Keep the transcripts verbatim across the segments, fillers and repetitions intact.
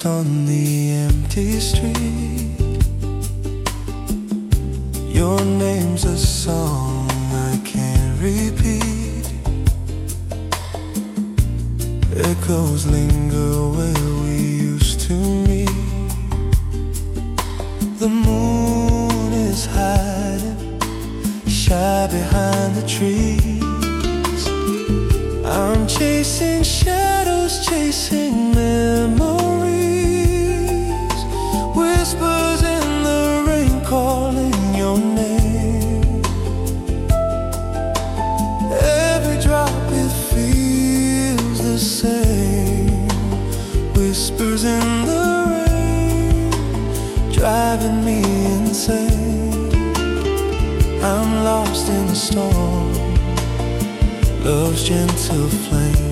left on the empty street. Your name's a song I can't repeat. Echoes linger where we used to meet. The moon is hiding, shy behind the trees. I'm chasing shadows, chasing memories. Whispers in the rain calling your name. Every drop it feels the same. Whispers in the rain, driving me insane. I'm lost in the storm, love's gentle flame.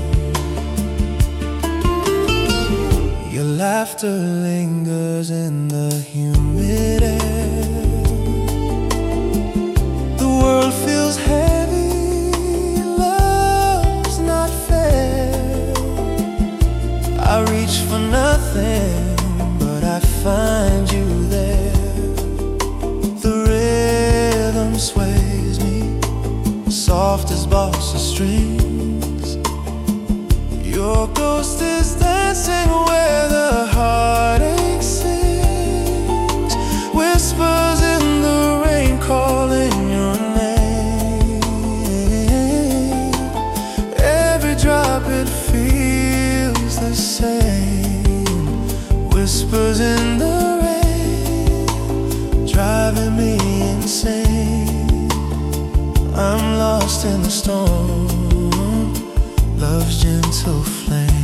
Your laughter lingers in the humid air. The world feels heavy, love's not fair. I reach for nothing, but I find you there. The rhythm sways me, soft as balsa strings. Your ghost is dancing where the heartache sings. Whispers in the rain calling your name. Every drop it feels the same. Whispers in the rain, driving me insane. I'm lost in the storm, love's gentle flame.